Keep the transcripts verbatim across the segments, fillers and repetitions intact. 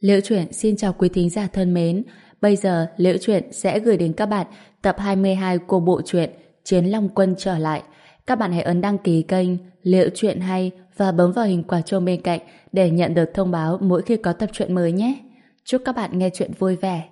Liễu Chuyện xin chào quý thính giả thân mến. Bây giờ Liễu Chuyện sẽ gửi đến các bạn tập hai mươi hai của bộ truyện Chiến Long Quân trở lại. Các bạn hãy ấn đăng ký kênh Liễu Chuyện hay và bấm vào hình quả chuông bên cạnh để nhận được thông báo mỗi khi có tập truyện mới nhé. Chúc các bạn nghe chuyện vui vẻ.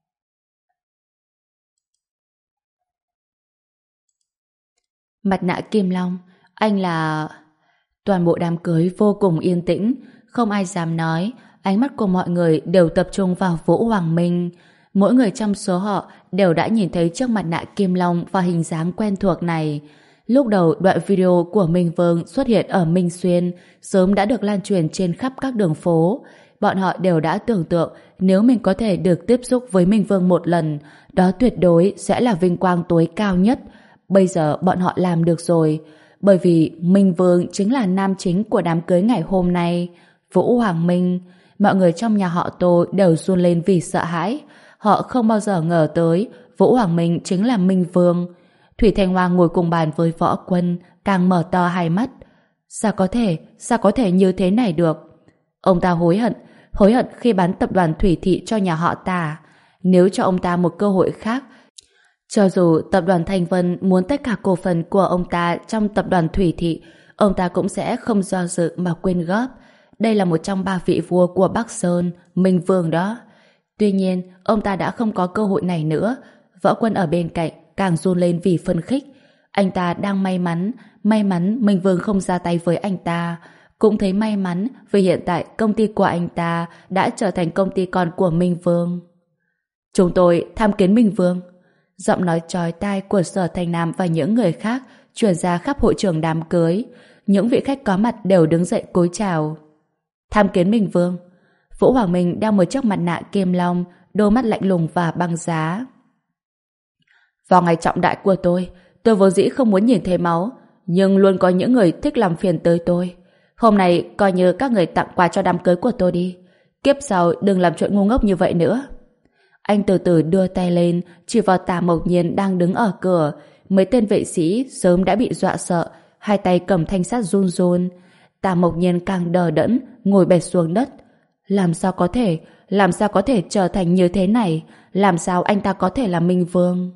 Mặt nạ Kim Long, anh là... Toàn bộ đám cưới vô cùng yên tĩnh, không ai dám nói. Ánh mắt của mọi người đều tập trung vào Vũ Hoàng Minh. Mỗi người trong số họ đều đã nhìn thấy chiếc mặt nạ Kim Long và hình dáng quen thuộc này. Lúc đầu đoạn video của Minh Vương xuất hiện ở Minh Xuyên sớm đã được lan truyền trên khắp các đường phố. Bọn họ đều đã tưởng tượng nếu mình có thể được tiếp xúc với Minh Vương một lần, đó tuyệt đối sẽ là vinh quang tối cao nhất. Bây giờ bọn họ làm được rồi, bởi vì Minh Vương chính là nam chính của đám cưới ngày hôm nay, Vũ Hoàng Minh. Mọi người trong nhà họ Tô đều run lên vì sợ hãi. Họ không bao giờ ngờ tới Vũ Hoàng Minh chính là Minh Vương. Thủy Thanh Hoa ngồi cùng bàn với Võ Quân, càng mở to hai mắt. Sao có thể, sao có thể như thế này được? Ông ta hối hận, hối hận khi bán tập đoàn Thủy Thị cho nhà họ ta. Nếu cho ông ta một cơ hội khác, cho dù tập đoàn Thanh Vân muốn tất cả cổ phần của ông ta trong tập đoàn Thủy Thị, ông ta cũng sẽ không do dự mà quyên góp. Đây là một trong ba vị vua của Bắc Sơn, Minh Vương đó. Tuy nhiên, ông ta đã không có cơ hội này nữa. Võ Quân ở bên cạnh càng run lên vì phân khích. Anh ta đang may mắn, may mắn Minh Vương không ra tay với anh ta. Cũng thấy may mắn vì hiện tại công ty của anh ta đã trở thành công ty con của Minh Vương. Chúng tôi tham kiến Minh Vương. Giọng nói chói tai của Sở Thành Nam và những người khác truyền ra khắp hội trường đám cưới. Những vị khách có mặt đều đứng dậy cúi chào. Tham kiến Minh Vương. Vũ Hoàng Minh đeo một chiếc mặt nạ Kim Long, đôi mắt lạnh lùng và băng giá. Vào ngày trọng đại của tôi, tôi vốn dĩ không muốn nhìn thấy máu, nhưng luôn có những người thích làm phiền tới tôi. Hôm nay coi như các người tặng quà cho đám cưới của tôi đi. Kiếp sau đừng làm chuyện ngu ngốc như vậy nữa. Anh từ từ đưa tay lên, chỉ vào Tả Mộc Nhiên đang đứng ở cửa. Mấy tên vệ sĩ sớm đã bị dọa sợ, hai tay cầm thanh sắt run run. Tả Mộc Nhiên càng đờ đẫn, ngồi bệt xuống đất. Làm sao có thể, làm sao có thể trở thành như thế này? Làm sao anh ta có thể là Minh Vương?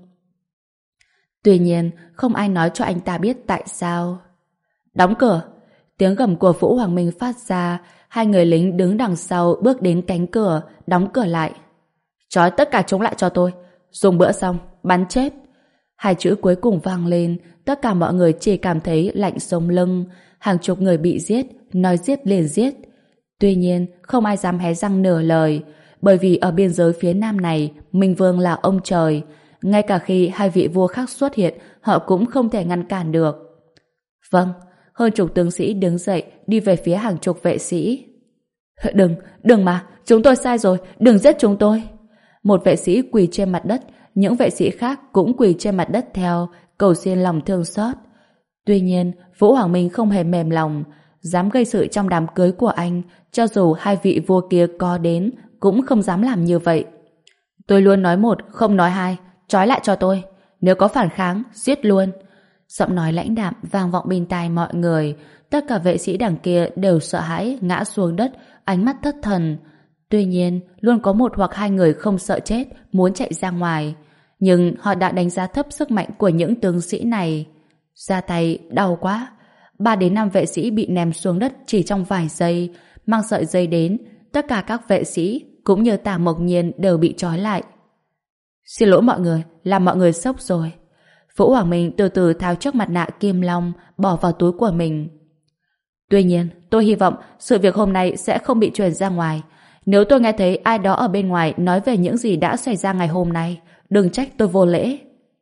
Tuy nhiên, không ai nói cho anh ta biết tại sao. Đóng cửa! Tiếng gầm của Vũ Hoàng Minh phát ra, hai người lính đứng đằng sau bước đến cánh cửa, đóng cửa lại. Trói tất cả chúng lại cho tôi. Dùng bữa xong, bắn chết. Hai chữ cuối cùng vang lên, tất cả mọi người chỉ cảm thấy lạnh sống lưng. Hàng chục người bị giết, nói giết liền giết. Tuy nhiên, không ai dám hé răng nửa lời, bởi vì ở biên giới phía nam này, Minh Vương là ông trời. Ngay cả khi hai vị vua khác xuất hiện, họ cũng không thể ngăn cản được. Vâng, hơn chục tướng sĩ đứng dậy, đi về phía hàng chục vệ sĩ. Đừng, đừng mà, chúng tôi sai rồi, đừng giết chúng tôi. Một vệ sĩ quỳ trên mặt đất, những vệ sĩ khác cũng quỳ trên mặt đất theo, cầu xin lòng thương xót. Tuy nhiên, Vũ Hoàng Minh không hề mềm lòng, dám gây sự trong đám cưới của anh, cho dù hai vị vua kia có đến, cũng không dám làm như vậy. Tôi luôn nói một, không nói hai, trói lại cho tôi. Nếu có phản kháng, giết luôn. Giọng nói lãnh đạm vang vọng bên tai mọi người. Tất cả vệ sĩ đằng kia đều sợ hãi, ngã xuống đất, ánh mắt thất thần. Tuy nhiên, luôn có một hoặc hai người không sợ chết, muốn chạy ra ngoài. Nhưng họ đã đánh giá thấp sức mạnh của những tướng sĩ này. Ra tay, đau quá. Ba đến năm vệ sĩ bị ném xuống đất chỉ trong vài giây. Mang sợi dây đến, tất cả các vệ sĩ, cũng như Tả Mộc Nhiên đều bị trói lại. Xin lỗi mọi người, làm mọi người sốc rồi. Vũ Hoàng Minh từ từ tháo chiếc mặt nạ Kim Long, bỏ vào túi của mình. Tuy nhiên, tôi hy vọng sự việc hôm nay sẽ không bị truyền ra ngoài. Nếu tôi nghe thấy ai đó ở bên ngoài nói về những gì đã xảy ra ngày hôm nay, đừng trách tôi vô lễ.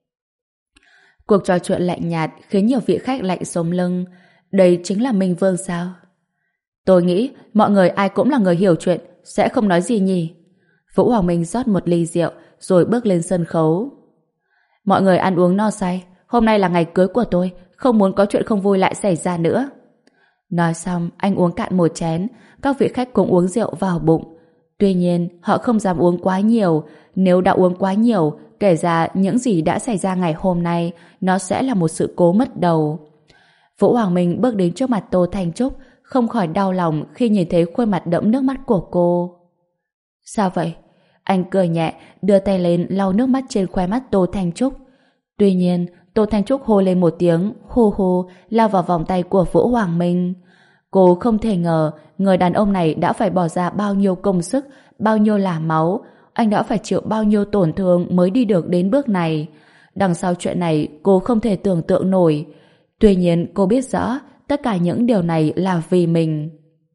Cuộc trò chuyện lạnh nhạt khiến nhiều vị khách lạnh sống lưng. Đây chính là Minh Vương sao? Tôi nghĩ mọi người ai cũng là người hiểu chuyện, sẽ không nói gì nhỉ. Vũ Hoàng Minh rót một ly rượu rồi bước lên sân khấu. Mọi người ăn uống no say, hôm nay là ngày cưới của tôi, không muốn có chuyện không vui lại xảy ra nữa. Nói xong, anh uống cạn một chén, các vị khách cũng uống rượu vào bụng. Tuy nhiên, họ không dám uống quá nhiều, nếu đã uống quá nhiều, kể ra những gì đã xảy ra ngày hôm nay, nó sẽ là một sự cố mất đầu. Vũ Hoàng Minh bước đến trước mặt Tô Thanh Trúc, không khỏi đau lòng khi nhìn thấy khuôn mặt đẫm nước mắt của cô. Sao vậy? Anh cười nhẹ, đưa tay lên lau nước mắt trên khóe mắt Tô Thanh Trúc. Tuy nhiên, Tô Thanh Trúc hô lên một tiếng, hô hô, lao vào vòng tay của Vũ Hoàng Minh. Cô không thể ngờ, người đàn ông này đã phải bỏ ra bao nhiêu công sức, bao nhiêu là máu, anh đã phải chịu bao nhiêu tổn thương mới đi được đến bước này. Đằng sau chuyện này, cô không thể tưởng tượng nổi. Tuy nhiên, cô biết rõ, tất cả những điều này là vì mình.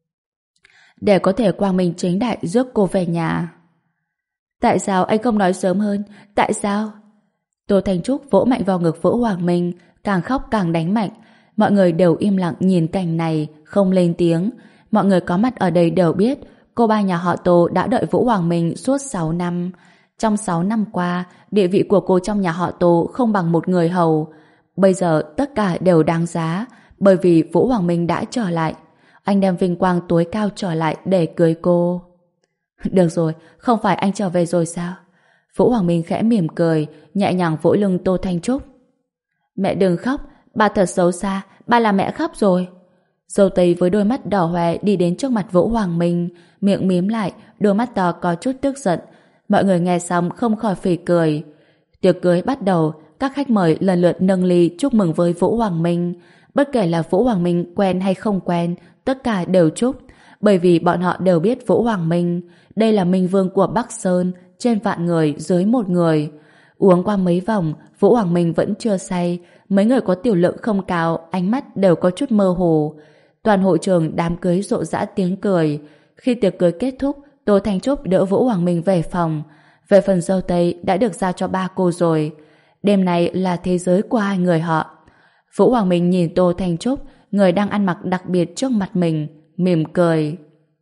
Để có thể quang minh chính đại rước cô về nhà. Tại sao anh không nói sớm hơn? Tại sao? Tô Thanh Trúc vỗ mạnh vào ngực Vũ Hoàng Minh, càng khóc càng đánh mạnh. Mọi người đều im lặng nhìn cảnh này, không lên tiếng. Mọi người có mặt ở đây đều biết, cô ba nhà họ Tô đã đợi Vũ Hoàng Minh suốt sáu năm. Trong sáu năm qua, địa vị của cô trong nhà họ Tô không bằng một người hầu. Bây giờ tất cả đều đáng giá, bởi vì Vũ Hoàng Minh đã trở lại. Anh đem vinh quang tối cao trở lại để cưới cô. Được rồi, không phải anh trở về rồi sao? Vũ Hoàng Minh khẽ mỉm cười, nhẹ nhàng vỗ lưng Tô Thanh Trúc. Mẹ đừng khóc, bà thật xấu xa, bà làm mẹ khóc rồi. Dâu tây với đôi mắt đỏ hoe đi đến trước mặt Vũ Hoàng Minh, miệng mím lại, đôi mắt to có chút tức giận. Mọi người nghe xong không khỏi phì cười. Tiệc cưới bắt đầu, các khách mời lần lượt nâng ly chúc mừng với Vũ Hoàng Minh. Bất kể là Vũ Hoàng Minh quen hay không quen, tất cả đều chúc, bởi vì bọn họ đều biết Vũ Hoàng Minh. Đây là minh vương của Bắc Sơn, trên vạn người dưới một người. Uống qua mấy vòng, Vũ Hoàng Minh vẫn chưa say. Mấy người có tiểu lượng không cao, ánh mắt đều có chút mơ hồ. Toàn hội trường đám cưới rộ rã tiếng cười. Khi tiệc cưới kết thúc, Tô Thanh Trúc đỡ Vũ Hoàng Minh về phòng. Về phần dâu tây đã được giao cho ba cô rồi. Đêm này là thế giới của hai người họ. Vũ Hoàng Minh nhìn Tô Thanh Trúc, người đang ăn mặc đặc biệt trước mặt mình, mỉm cười.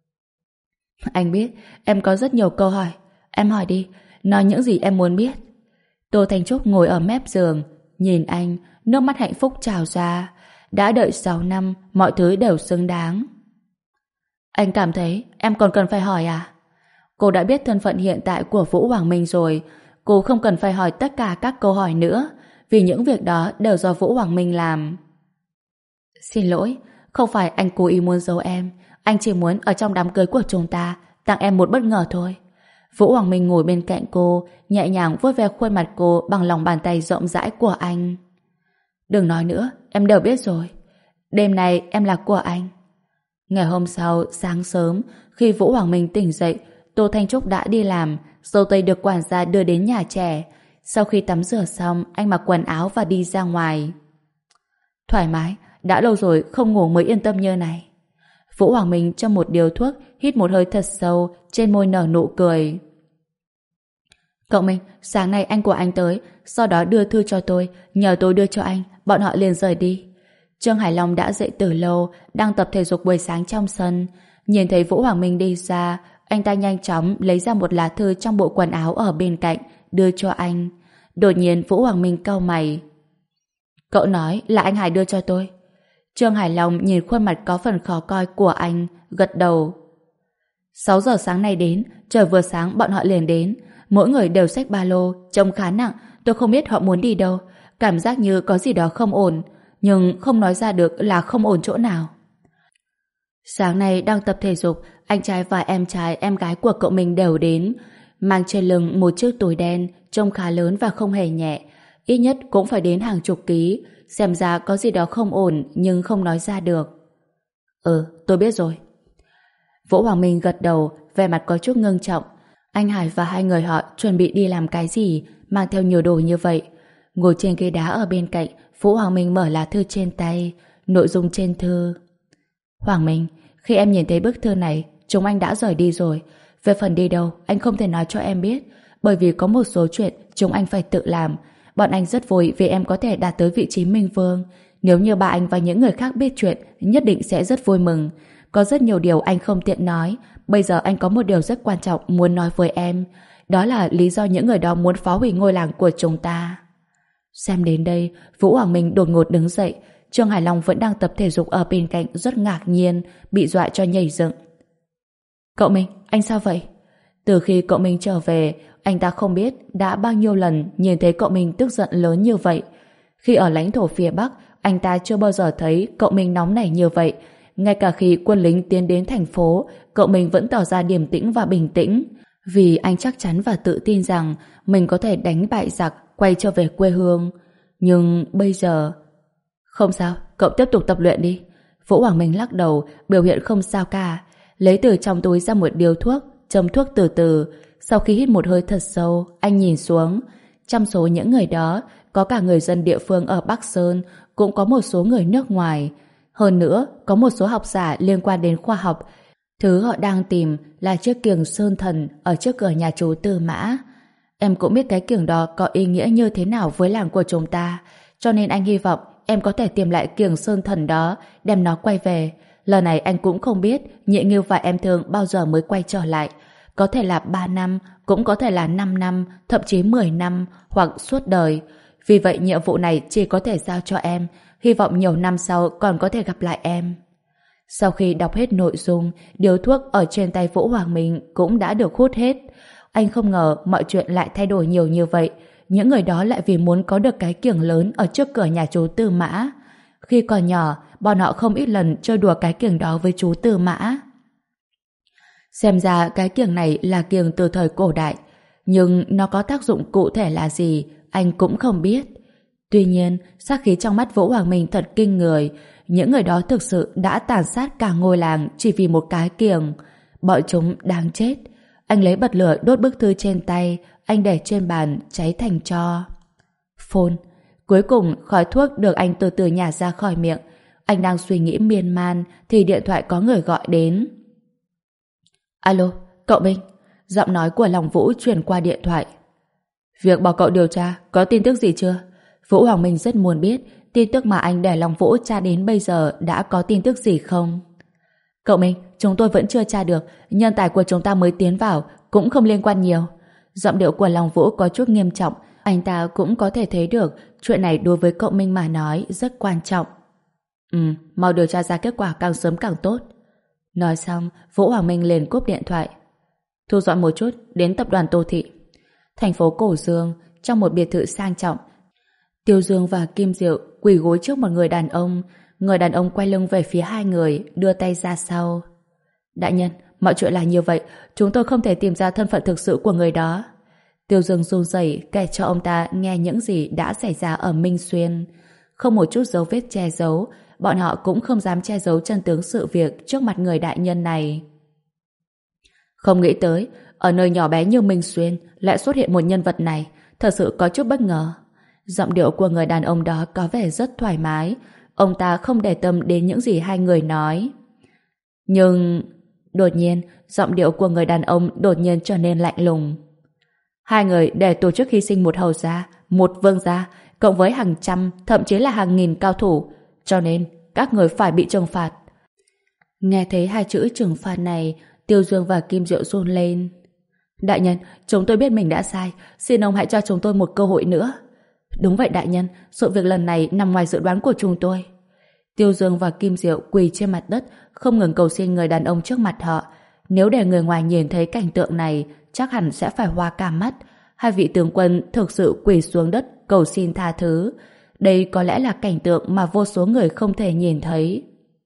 Anh biết, em có rất nhiều câu hỏi. Em hỏi đi, nói những gì em muốn biết. Tô Thanh Trúc ngồi ở mép giường, nhìn anh, nước mắt hạnh phúc trào ra. Đã đợi sáu năm, mọi thứ đều xứng đáng. Anh cảm thấy em còn cần phải hỏi à? Cô đã biết thân phận hiện tại của Vũ Hoàng Minh rồi. Cô không cần phải hỏi tất cả các câu hỏi nữa, vì những việc đó đều do Vũ Hoàng Minh làm. Xin lỗi, không phải anh cố ý muốn giấu em. Anh chỉ muốn ở trong đám cưới của chúng ta tặng em một bất ngờ thôi. Vũ Hoàng Minh ngồi bên cạnh cô, nhẹ nhàng vuốt ve khuôn mặt cô bằng lòng bàn tay rộng rãi của anh. Đừng nói nữa, em đều biết rồi. Đêm nay em là của anh. Ngày hôm sau, sáng sớm, khi Vũ Hoàng Minh tỉnh dậy, Tô Thanh Trúc đã đi làm, dâu tây được quản gia đưa đến nhà trẻ. Sau khi tắm rửa xong, anh mặc quần áo và đi ra ngoài. Thoải mái, đã lâu rồi không ngủ mới yên tâm như này. Vũ Hoàng Minh châm một điếu thuốc, hít một hơi thật sâu, trên môi nở nụ cười. Cậu Minh, sáng nay anh của anh tới, sau đó đưa thư cho tôi, nhờ tôi đưa cho anh, bọn họ liền rời đi. Trương Hải Long đã dậy từ lâu, đang tập thể dục buổi sáng trong sân. Nhìn thấy Vũ Hoàng Minh đi ra, anh ta nhanh chóng lấy ra một lá thư trong bộ quần áo ở bên cạnh, đưa cho anh. Đột nhiên Vũ Hoàng Minh cau mày. Cậu nói là anh Hải đưa cho tôi. Trương Hải Long nhìn khuôn mặt có phần khó coi của anh, gật đầu. sáu giờ sáng nay đến, trời vừa sáng bọn họ liền đến. Mỗi người đều xách ba lô, trông khá nặng, tôi không biết họ muốn đi đâu. Cảm giác như có gì đó không ổn, nhưng không nói ra được là không ổn chỗ nào. Sáng nay đang tập thể dục, anh trai và em trai em gái của cậu mình đều đến. Mang trên lưng một chiếc túi đen, trông khá lớn và không hề nhẹ. Ít nhất cũng phải đến hàng chục ký. Xem ra có gì đó không ổn nhưng không nói ra được. Ừ, tôi biết rồi. Vũ Hoàng Minh gật đầu, vẻ mặt có chút ngưng trọng. Anh Hải và hai người họ chuẩn bị đi làm cái gì mang theo nhiều đồ như vậy. Ngồi trên ghế đá ở bên cạnh, Vũ Hoàng Minh mở lá thư trên tay. Nội dung trên thư: Hoàng Minh, khi em nhìn thấy bức thư này, chúng anh đã rời đi rồi. Về phần đi đâu, anh không thể nói cho em biết, bởi vì có một số chuyện chúng anh phải tự làm. Bọn anh rất vui vì em có thể đạt tới vị trí Minh Vương. Nếu như ba anh và những người khác biết chuyện, nhất định sẽ rất vui mừng. Có rất nhiều điều anh không tiện nói. Bây giờ anh có một điều rất quan trọng muốn nói với em. Đó là lý do những người đó muốn phá hủy ngôi làng của chúng ta. Xem đến đây, Vũ Hoàng Minh đột ngột đứng dậy. Trương Hải Long vẫn đang tập thể dục ở bên cạnh, rất ngạc nhiên, bị dọa cho nhảy dựng. Cậu Minh, anh sao vậy? Từ khi cậu Minh trở về, anh ta không biết đã bao nhiêu lần nhìn thấy cậu Minh tức giận lớn như vậy. Khi ở lãnh thổ phía Bắc, anh ta chưa bao giờ thấy cậu Minh nóng nảy như vậy. Ngay cả khi quân lính tiến đến thành phố, cậu Minh vẫn tỏ ra điềm tĩnh và bình tĩnh. Vì anh chắc chắn và tự tin rằng mình có thể đánh bại giặc, quay trở về quê hương. Nhưng bây giờ... Không sao, cậu tiếp tục tập luyện đi. Vũ Hoàng Minh lắc đầu, biểu hiện không sao cả. Lấy từ trong túi ra một điếu thuốc, châm thuốc từ từ. Sau khi hít một hơi thật sâu, anh nhìn xuống. Trong số những người đó, có cả người dân địa phương ở Bắc Sơn, cũng có một số người nước ngoài. Hơn nữa, có một số học giả liên quan đến khoa học. Thứ họ đang tìm là chiếc kiềng sơn thần ở trước cửa nhà chú Tư Mã. Em cũng biết cái kiềng đó có ý nghĩa như thế nào với làng của chúng ta, cho nên anh hy vọng em có thể tìm lại kiềng sơn thần đó, đem nó quay về. Lần này anh cũng không biết Nhị Ngưu và em Thương bao giờ mới quay trở lại. Có thể là ba năm, cũng có thể là năm năm, thậm chí mười năm, hoặc suốt đời. Vì vậy nhiệm vụ này chỉ có thể giao cho em, hy vọng nhiều năm sau còn có thể gặp lại em. Sau khi đọc hết nội dung, điếu thuốc ở trên tay Vũ Hoàng Minh cũng đã được hút hết. Anh không ngờ mọi chuyện lại thay đổi nhiều như vậy. Những người đó lại vì muốn có được cái kiềng lớn ở trước cửa nhà chú Tư Mã. Khi còn nhỏ, bọn họ không ít lần chơi đùa cái kiềng đó với chú Tư Mã. Xem ra cái kiềng này là kiềng từ thời cổ đại, nhưng nó có tác dụng cụ thể là gì, anh cũng không biết. Tuy nhiên, sát khí trong mắt Vũ Hoàng Minh thật kinh người. Những người đó thực sự đã tàn sát cả ngôi làng chỉ vì một cái kiềng. Bọn chúng đáng chết. Anh lấy bật lửa đốt bức thư trên tay, anh để trên bàn cháy thành tro. Phone. Cuối cùng khói thuốc được anh từ từ nhả ra khỏi miệng. Anh đang suy nghĩ miên man thì điện thoại có người gọi đến. Alo, cậu Minh. Giọng nói của Long Vũ truyền qua điện thoại. Việc bảo cậu điều tra, có tin tức gì chưa? Vũ Hoàng Minh rất muốn biết tin tức mà anh để Long Vũ tra đến bây giờ đã có tin tức gì không? Cậu Minh, chúng tôi vẫn chưa tra được, nhân tài của chúng ta mới tiến vào, cũng không liên quan nhiều. Giọng điệu của Long Vũ có chút nghiêm trọng, anh ta cũng có thể thấy được chuyện này đối với cậu Minh mà nói rất quan trọng. Ừ, mau điều tra ra kết quả càng sớm càng tốt. Nói xong, Vũ Hoàng Minh liền cúp điện thoại. Thu dọn một chút, đến tập đoàn Tô Thị. Thành phố Cổ Dương, trong một biệt thự sang trọng, Tiêu Dương và Kim Diệu quỳ gối trước một người đàn ông. Người đàn ông quay lưng về phía hai người, đưa tay ra sau. Đại nhân, mọi chuyện là như vậy, chúng tôi không thể tìm ra thân phận thực sự của người đó. Tiêu Dương run rẩy kể cho ông ta nghe những gì đã xảy ra ở Minh Xuyên. Không một chút dấu vết che giấu, bọn họ cũng không dám che giấu chân tướng sự việc trước mặt người đại nhân này. Không nghĩ tới, ở nơi nhỏ bé như Minh Xuyên lại xuất hiện một nhân vật này, thật sự có chút bất ngờ. Giọng điệu của người đàn ông đó có vẻ rất thoải mái. Ông ta không để tâm đến những gì hai người nói. Nhưng... Đột nhiên, giọng điệu của người đàn ông đột nhiên trở nên lạnh lùng. Hai người để tổ chức hy sinh một hầu gia, một vương gia, cộng với hàng trăm, thậm chí là hàng nghìn cao thủ. Cho nên, các người phải bị trừng phạt. Nghe thấy hai chữ trừng phạt này, Tiêu Dương và Kim Diệu run lên. Đại nhân, chúng tôi biết mình đã sai, xin ông hãy cho chúng tôi một cơ hội nữa. Đúng vậy đại nhân, sự việc lần này nằm ngoài dự đoán của chúng tôi. Tiêu Dương và Kim Diệu quỳ trên mặt đất, không ngừng cầu xin người đàn ông trước mặt họ. Nếu để người ngoài nhìn thấy cảnh tượng này, chắc hẳn sẽ phải hoa cả mắt. Hai vị tướng quân thực sự quỳ xuống đất cầu xin tha thứ. Đây có lẽ là cảnh tượng mà vô số người không thể nhìn thấy.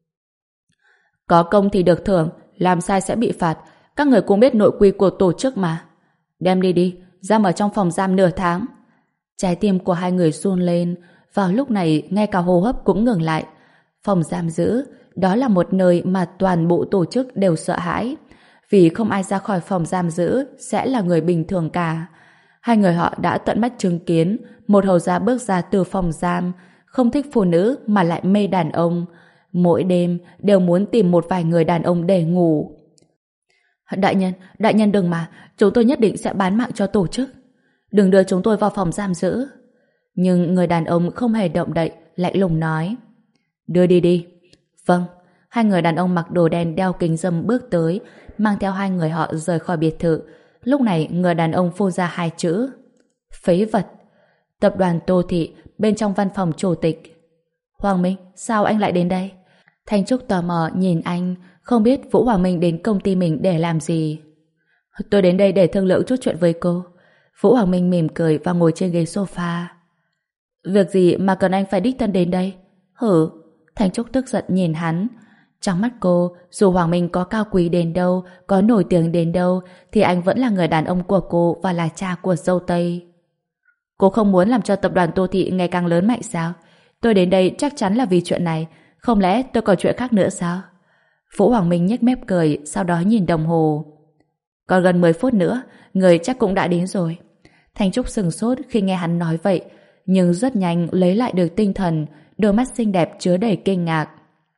Có công thì được thưởng, làm sai sẽ bị phạt. Các người cũng biết nội quy của tổ chức mà. Đem đi đi, giam ở trong phòng giam nửa tháng. Trái tim của hai người run lên. Vào lúc này, ngay cả hô hấp cũng ngừng lại. Phòng giam giữ, đó là một nơi mà toàn bộ tổ chức đều sợ hãi. Vì không ai ra khỏi phòng giam giữ sẽ là người bình thường cả. Hai người họ đã tận mắt chứng kiến một hầu gia bước ra từ phòng giam, không thích phụ nữ mà lại mê đàn ông. Mỗi đêm đều muốn tìm một vài người đàn ông để ngủ. Đại nhân, đại nhân đừng mà, chúng tôi nhất định sẽ bán mạng cho tổ chức. Đừng đưa chúng tôi vào phòng giam giữ. Nhưng người đàn ông không hề động đậy, lạnh lùng nói. Đưa đi đi. Vâng. Hai người đàn ông mặc đồ đen đeo kính râm bước tới, mang theo hai người họ rời khỏi biệt thự. Lúc này người đàn ông phun ra hai chữ. Phế vật. Tập đoàn Tô Thị, bên trong văn phòng chủ tịch. Hoàng Minh, sao anh lại đến đây? Thanh Trúc tò mò nhìn anh, không biết Vũ Hoàng Minh đến công ty mình để làm gì. Tôi đến đây để thương lượng chút chuyện với cô. Vũ Hoàng Minh mỉm cười và ngồi trên ghế sofa. Việc gì mà cần anh phải đích thân đến đây? Hử? Thanh Trúc tức giận nhìn hắn. Trong mắt cô, dù Hoàng Minh có cao quý đến đâu, có nổi tiếng đến đâu, thì anh vẫn là người đàn ông của cô và là cha của dâu Tây. Cô không muốn làm cho tập đoàn Tô Thị ngày càng lớn mạnh sao? Tôi đến đây chắc chắn là vì chuyện này. Không lẽ tôi còn chuyện khác nữa sao? Vũ Hoàng Minh nhếch mép cười, sau đó nhìn đồng hồ. Còn gần mười phút nữa, người chắc cũng đã đến rồi. Thanh Trúc sừng sốt khi nghe hắn nói vậy, nhưng rất nhanh lấy lại được tinh thần, đôi mắt xinh đẹp chứa đầy kinh ngạc.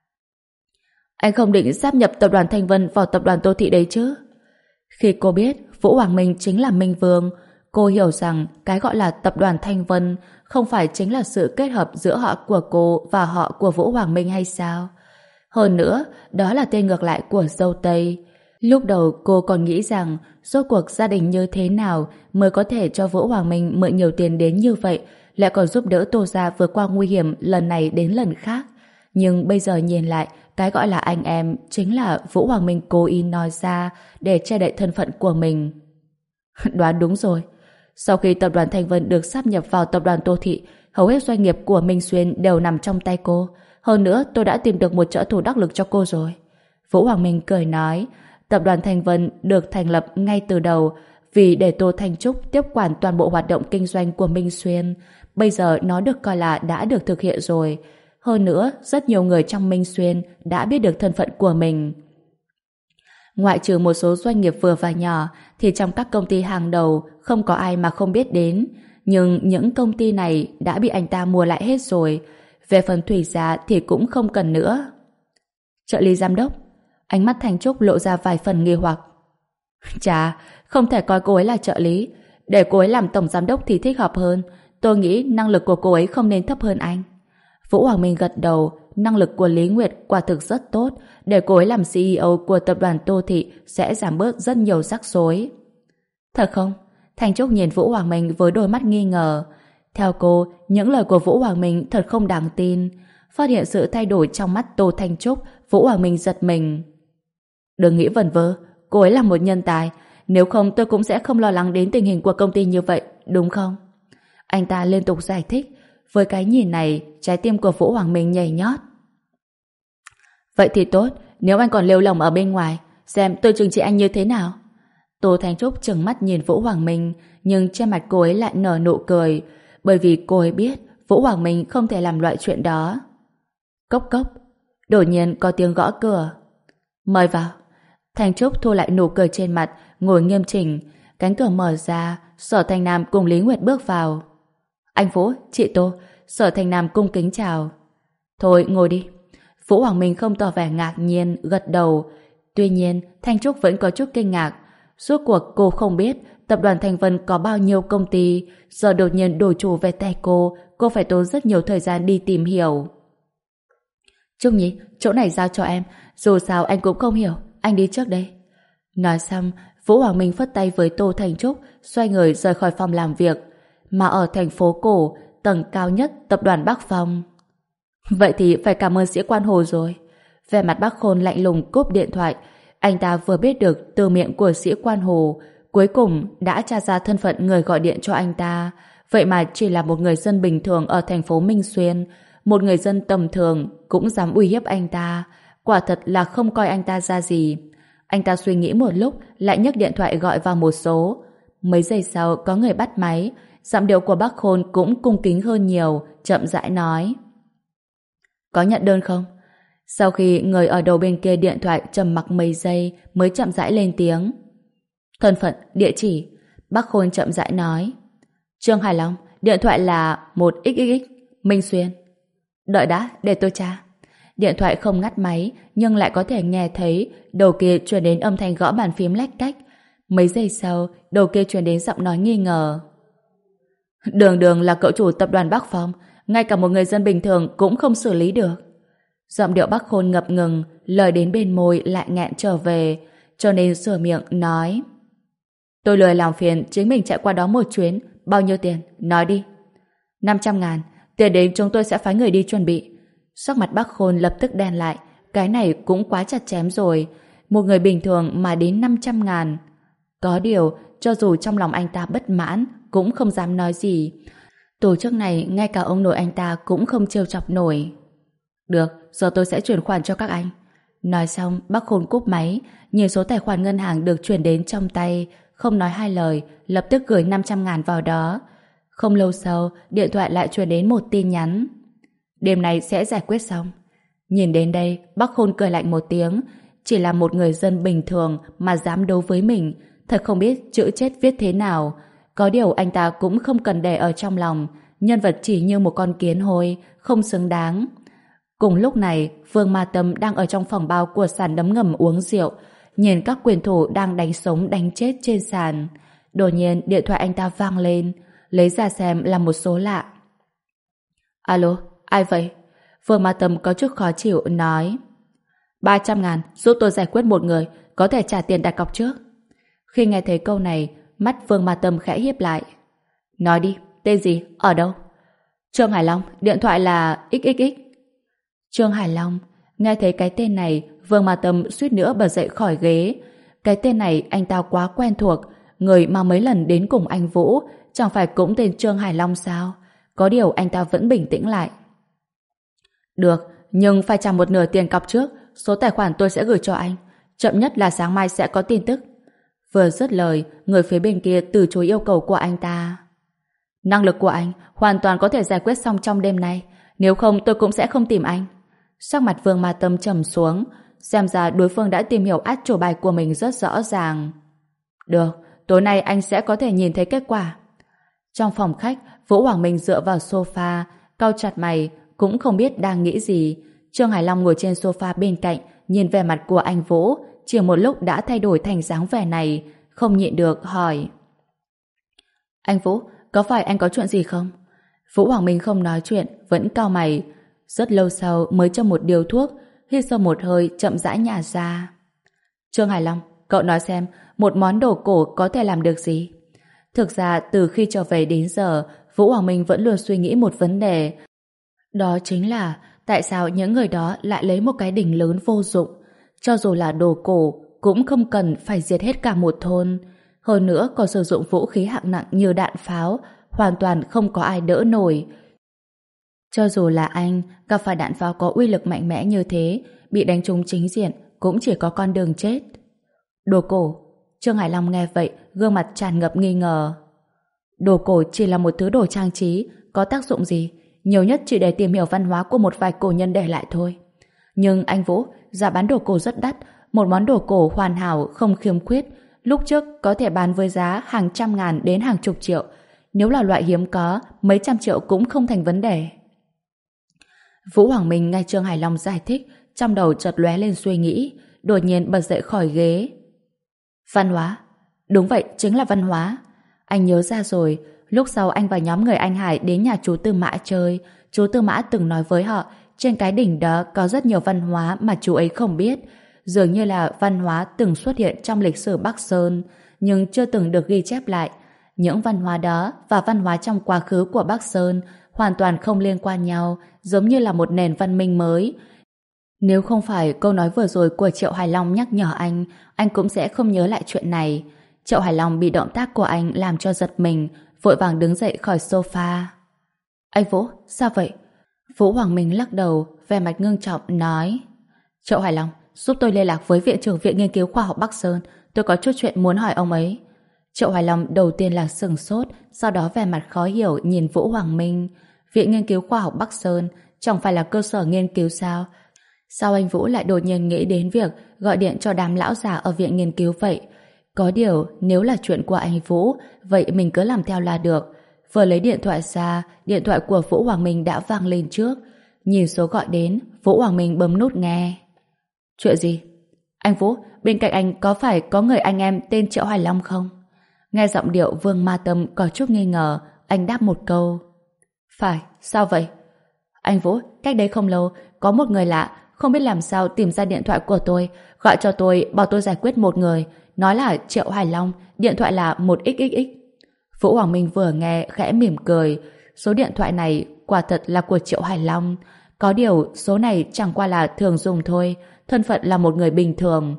Anh không định sáp nhập tập đoàn Thanh Vân vào tập đoàn Tô Thị đấy chứ? Khi cô biết Vũ Hoàng Minh chính là Minh Vương, cô hiểu rằng cái gọi là tập đoàn Thanh Vân không phải chính là sự kết hợp giữa họ của cô và họ của Vũ Hoàng Minh hay sao? Hơn nữa, đó là tên ngược lại của dâu Tây. Lúc đầu cô còn nghĩ rằng rốt cuộc gia đình như thế nào mới có thể cho Vũ Hoàng Minh mượn nhiều tiền đến như vậy, lại còn giúp đỡ Tô gia vượt qua nguy hiểm lần này đến lần khác. Nhưng bây giờ nhìn lại, cái gọi là anh em chính là Vũ Hoàng Minh cố ý nói ra để che đậy thân phận của mình. Đoán đúng rồi. Sau khi tập đoàn Thanh Vân được sáp nhập vào tập đoàn Tô Thị, hầu hết doanh nghiệp của Minh Xuyên đều nằm trong tay cô. Hơn nữa, tôi đã tìm được một trợ thủ đắc lực cho cô rồi. Vũ Hoàng Minh cười nói, tập đoàn Thanh Vân được thành lập ngay từ đầu vì để Tô Thanh Trúc tiếp quản toàn bộ hoạt động kinh doanh của Minh Xuyên. Bây giờ nó được coi là đã được thực hiện rồi. Hơn nữa, rất nhiều người trong Minh Xuyên đã biết được thân phận của mình. Ngoại trừ một số doanh nghiệp vừa và nhỏ, thì trong các công ty hàng đầu không có ai mà không biết đến. Nhưng những công ty này đã bị anh ta mua lại hết rồi. Về phần Thủy Gia thì cũng không cần nữa. Trợ lý giám đốc, ánh mắt Thanh Trúc lộ ra vài phần nghi hoặc. Chà, không thể coi cô ấy là trợ lý. Để cô ấy làm tổng giám đốc thì thích hợp hơn. Tôi nghĩ năng lực của cô ấy không nên thấp hơn anh. Vũ Hoàng Minh gật đầu, năng lực của Lý Nguyệt quả thực rất tốt, để cô ấy làm xê e ô của tập đoàn Tô Thị sẽ giảm bớt rất nhiều rắc rối. Thật không? Thanh Trúc nhìn Vũ Hoàng Minh với đôi mắt nghi ngờ. Theo cô, những lời của Vũ Hoàng Minh thật không đáng tin. Phát hiện sự thay đổi trong mắt Tô Thanh Trúc, Vũ Hoàng Minh giật mình. Đừng nghĩ vẩn vơ, cô ấy là một nhân tài, nếu không tôi cũng sẽ không lo lắng đến tình hình của công ty như vậy, đúng không? Anh ta liên tục giải thích. Với cái nhìn này, trái tim của Vũ Hoàng Minh nhảy nhót. Vậy thì tốt, nếu anh còn lêu lỏng ở bên ngoài, xem tôi trừng trị anh như thế nào. Tô Thanh Trúc trừng mắt nhìn Vũ Hoàng Minh, nhưng trên mặt cô ấy lại nở nụ cười, bởi vì cô ấy biết Vũ Hoàng Minh không thể làm loại chuyện đó. Cốc cốc, đột nhiên có tiếng gõ cửa. Mời vào. Thanh Trúc thu lại nụ cười trên mặt, ngồi nghiêm chỉnh. Cánh cửa mở ra, Sở Thành Nam cùng Lý Nguyệt bước vào. Anh Vũ, chị Tô, Sở Thành Nam cung kính chào. Thôi, ngồi đi. Vũ Hoàng Minh không tỏ vẻ ngạc nhiên, gật đầu. Tuy nhiên, Thanh Trúc vẫn có chút kinh ngạc. Suốt cuộc cô không biết tập đoàn Thanh Vân có bao nhiêu công ty, giờ đột nhiên đổi chủ về tay cô, cô phải tốn rất nhiều thời gian đi tìm hiểu. Trung Nhi, chỗ này giao cho em, dù sao anh cũng không hiểu, anh đi trước đây. Nói xong, Vũ Hoàng Minh phất tay với Tô Thanh Trúc, xoay người rời khỏi phòng làm việc. Mà ở thành phố cổ, tầng cao nhất tập đoàn Bắc Phong. Vậy thì phải cảm ơn sĩ quan Hồ rồi. Về mặt Bắc Khôn lạnh lùng cúp điện thoại, anh ta vừa biết được từ miệng của sĩ quan Hồ, cuối cùng đã tra ra thân phận người gọi điện cho anh ta. Vậy mà chỉ là một người dân bình thường ở thành phố Minh Xuyên, một người dân tầm thường cũng dám uy hiếp anh ta. Quả thật là không coi anh ta ra gì. Anh ta suy nghĩ một lúc, lại nhấc điện thoại gọi vào một số. Mấy giây sau có người bắt máy. Giọng điệu của bác Khôn cũng cung kính hơn nhiều, chậm rãi nói. Có nhận đơn không? Sau khi người ở đầu bên kia điện thoại trầm mặc mấy giây mới chậm rãi lên tiếng. Thân phận, địa chỉ. Bác Khôn chậm rãi nói. Trương Hải Long, điện thoại là một x x x, Minh Xuyên. Đợi đã, để tôi tra. Điện thoại không ngắt máy, nhưng lại có thể nghe thấy đầu kia truyền đến âm thanh gõ bàn phím lách cách. Mấy giây sau, đầu kia truyền đến giọng nói nghi ngờ. Đường Đường là cậu chủ tập đoàn Bắc Phong, ngay cả một người dân bình thường cũng không xử lý được. Giọng điệu Bắc Khôn ngập ngừng, lời đến bên môi lại nghẹn trở về, cho nên sửa miệng nói. Tôi lười làm phiền chính mình chạy qua đó một chuyến, bao nhiêu tiền? Nói đi. năm trăm ngàn, tiền đến chúng tôi sẽ phái người đi chuẩn bị. Sắc mặt Bắc Khôn lập tức đen lại, cái này cũng quá chặt chém rồi, một người bình thường mà đến năm trăm ngàn. Có điều, cho dù trong lòng anh ta bất mãn, cũng không dám nói gì. Tổ chức này ngay cả ông nội anh ta cũng không trêu chọc nổi. Được, giờ tôi sẽ chuyển khoản cho các anh. Nói xong, bác Khôn cúp máy, nhìn số tài khoản ngân hàng được chuyển đến trong tay, không nói hai lời, lập tức gửi năm trăm ngàn vào đó. Không lâu sau, điện thoại lại truyền đến một tin nhắn. Đêm nay sẽ giải quyết xong. Nhìn đến đây, bác Khôn cười lạnh một tiếng. Chỉ là một người dân bình thường mà dám đấu với mình, thật không biết chữ chết viết thế nào. Có điều anh ta cũng không cần để ở trong lòng, nhân vật chỉ như một con kiến hôi, không xứng đáng. Cùng lúc này, Vương Ma Tâm đang ở trong phòng bao của sàn đấm ngầm uống rượu, nhìn các quyền thủ đang đánh sống đánh chết trên sàn. Đột nhiên điện thoại anh ta vang lên, lấy ra xem là một số lạ. Alo, ai vậy? Vương Ma Tâm có chút khó chịu nói. Ba trăm ngàn giúp tôi giải quyết một người, có thể trả tiền đặt cọc trước. Khi nghe thấy câu này, mắt Vương Ma Tâm khẽ híp lại. Nói đi, tên gì, ở đâu? Trương Hải Long, điện thoại là ích ích ích. Trương Hải Long, nghe thấy cái tên này, Vương Ma Tâm suýt nữa bật dậy khỏi ghế. Cái tên này anh ta quá quen thuộc, người mà mấy lần đến cùng anh Vũ, chẳng phải cũng tên Trương Hải Long sao? Có điều anh ta vẫn bình tĩnh lại. Được, nhưng phải trả một nửa tiền cọc trước, số tài khoản tôi sẽ gửi cho anh. Chậm nhất là sáng mai sẽ có tin tức. Vừa dứt lời, người phía bên kia từ chối yêu cầu của anh ta. Năng lực của anh hoàn toàn có thể giải quyết xong trong đêm nay, nếu không tôi cũng sẽ không tìm anh. Sắc mặt Vương Ma Tâm trầm xuống, xem ra đối phương đã tìm hiểu át chủ bài của mình rất rõ ràng. Được, tối nay anh sẽ có thể nhìn thấy kết quả. Trong phòng khách, Vũ Hoàng Minh dựa vào sofa, cau chặt mày, cũng không biết đang nghĩ gì. Trương Hải Long ngồi trên sofa bên cạnh, nhìn vẻ mặt của anh Vũ, chỉ một lúc đã thay đổi thành dáng vẻ này, không nhịn được hỏi. Anh Vũ, có phải anh có chuyện gì không? Vũ Hoàng Minh không nói chuyện, vẫn cau mày. Rất lâu sau mới châm một điếu thuốc, hít sâu một hơi, chậm rãi nhả ra. Trương Hải Long, cậu nói xem, một món đồ cổ có thể làm được gì? Thực ra từ khi trở về đến giờ, Vũ Hoàng Minh vẫn luôn suy nghĩ một vấn đề. Đó chính là tại sao những người đó lại lấy một cái đỉnh lớn vô dụng? Cho dù là đồ cổ, cũng không cần phải diệt hết cả một thôn. Hơn nữa còn sử dụng vũ khí hạng nặng như đạn pháo, hoàn toàn không có ai đỡ nổi. Cho dù là anh gặp phải đạn pháo có uy lực mạnh mẽ như thế, bị đánh trúng chính diện cũng chỉ có con đường chết. Đồ cổ. Trương Hải Long nghe vậy, gương mặt tràn ngập nghi ngờ. Đồ cổ chỉ là một thứ đồ trang trí, có tác dụng gì? Nhiều nhất chỉ để tìm hiểu văn hóa của một vài cổ nhân để lại thôi. Nhưng anh Vũ, giá bán đồ cổ rất đắt, một món đồ cổ hoàn hảo không khiếm khuyết, lúc trước có thể bán với giá hàng trăm ngàn đến hàng chục triệu. Nếu là loại hiếm có, mấy trăm triệu cũng không thành vấn đề. Vũ Hoàng Minh nghe Trương Hải Long giải thích, trong đầu chợt lóe lên suy nghĩ, đột nhiên bật dậy khỏi ghế. Văn hóa? Đúng vậy, chính là văn hóa. Anh nhớ ra rồi, lúc sau anh và nhóm người anh Hải đến nhà chú Tư Mã chơi, chú Tư Mã từng nói với họ, trên cái đỉnh đó có rất nhiều văn hóa mà chú ấy không biết, dường như là văn hóa từng xuất hiện trong lịch sử Bắc Sơn, nhưng chưa từng được ghi chép lại. Những văn hóa đó và văn hóa trong quá khứ của Bắc Sơn hoàn toàn không liên quan nhau, giống như là một nền văn minh mới. Nếu không phải câu nói vừa rồi của Triệu Hải Long nhắc nhở anh, anh cũng sẽ không nhớ lại chuyện này. Triệu Hải Long bị động tác của anh làm cho giật mình, vội vàng đứng dậy khỏi sofa. Anh Vũ, sao vậy? Vũ Hoàng Minh lắc đầu, vẻ mặt ngưng trọng nói. Triệu Hải Long, giúp tôi liên lạc với Viện trưởng Viện Nghiên cứu Khoa học Bắc Sơn, tôi có chút chuyện muốn hỏi ông ấy. Triệu Hải Long đầu tiên là sửng sốt, sau đó vẻ mặt khó hiểu nhìn Vũ Hoàng Minh. Viện Nghiên cứu Khoa học Bắc Sơn chẳng phải là cơ sở nghiên cứu sao? Sao anh Vũ lại đột nhiên nghĩ đến việc gọi điện cho đám lão già ở viện nghiên cứu vậy? Có điều, nếu là chuyện của anh Vũ, vậy mình cứ làm theo là được. Vừa lấy điện thoại ra, điện thoại của Vũ Hoàng Minh đã vang lên trước. Nhìn số gọi đến, Vũ Hoàng Minh bấm nút nghe. Chuyện gì? Anh Vũ, bên cạnh anh có phải có người anh em tên Triệu Hải Long không? Nghe giọng điệu Vương Ma Tâm có chút nghi ngờ, anh đáp một câu. Phải, sao vậy? Anh Vũ, cách đấy không lâu, có một người lạ, không biết làm sao tìm ra điện thoại của tôi, gọi cho tôi, bảo tôi giải quyết một người, nói là Triệu Hải Long, điện thoại là một x x x. Vũ Hoàng Minh vừa nghe khẽ mỉm cười, số điện thoại này quả thật là của Triệu Hải Long, có điều số này chẳng qua là thường dùng thôi, thân phận là một người bình thường.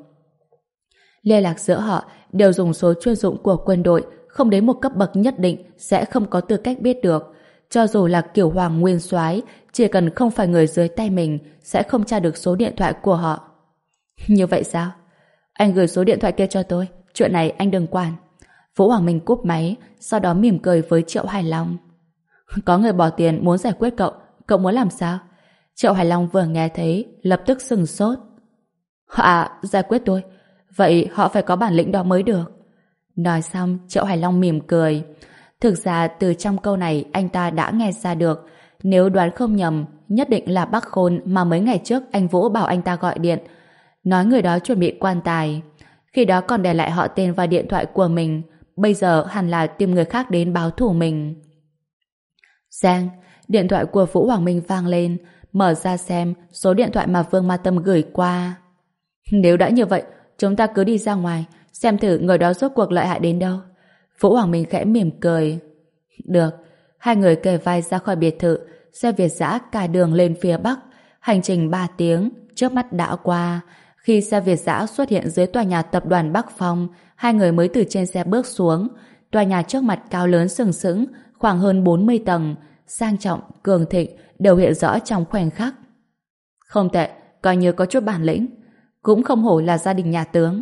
Liên lạc giữa họ đều dùng số chuyên dụng của quân đội, không đến một cấp bậc nhất định sẽ không có tư cách biết được. Cho dù là kiểu hoàng nguyên soái, chỉ cần không phải người dưới tay mình sẽ không tra được số điện thoại của họ. Như vậy sao? Anh gửi số điện thoại kia cho tôi, chuyện này anh đừng quản. Vũ Hoàng Minh cúp máy, sau đó mỉm cười với Triệu Hải Long. Có người bỏ tiền muốn giải quyết cậu, cậu muốn làm sao? Triệu Hải Long vừa nghe thấy, lập tức sừng sốt. À, giải quyết tôi. Vậy họ phải có bản lĩnh đó mới được. Nói xong, Triệu Hải Long mỉm cười. Thực ra từ trong câu này anh ta đã nghe ra được, nếu đoán không nhầm, nhất định là Bắc Khôn mà mấy ngày trước anh Vũ bảo anh ta gọi điện, nói người đó chuẩn bị quan tài. Khi đó còn để lại họ tên và điện thoại của mình, bây giờ hẳn là tìm người khác đến báo thù mình. Giang, điện thoại của Vũ Hoàng Minh vang lên, mở ra xem số điện thoại mà Vương Ma Tâm gửi qua. Nếu đã như vậy, chúng ta cứ đi ra ngoài, xem thử người đó rốt cuộc lợi hại đến đâu. Vũ Hoàng Minh khẽ mỉm cười. Được, hai người kề vai ra khỏi biệt thự, xe Việt dã cả đường lên phía Bắc, hành trình ba tiếng, trước mắt đã qua. Khi xe Việt dã xuất hiện dưới tòa nhà tập đoàn Bắc Phong, hai người mới từ trên xe bước xuống. Tòa nhà trước mặt cao lớn sừng sững, khoảng hơn bốn mươi tầng, sang trọng, cường thịnh, đều hiện rõ trong khoảnh khắc. Không tệ, coi như có chút bản lĩnh, cũng không hổ là gia đình nhà tướng.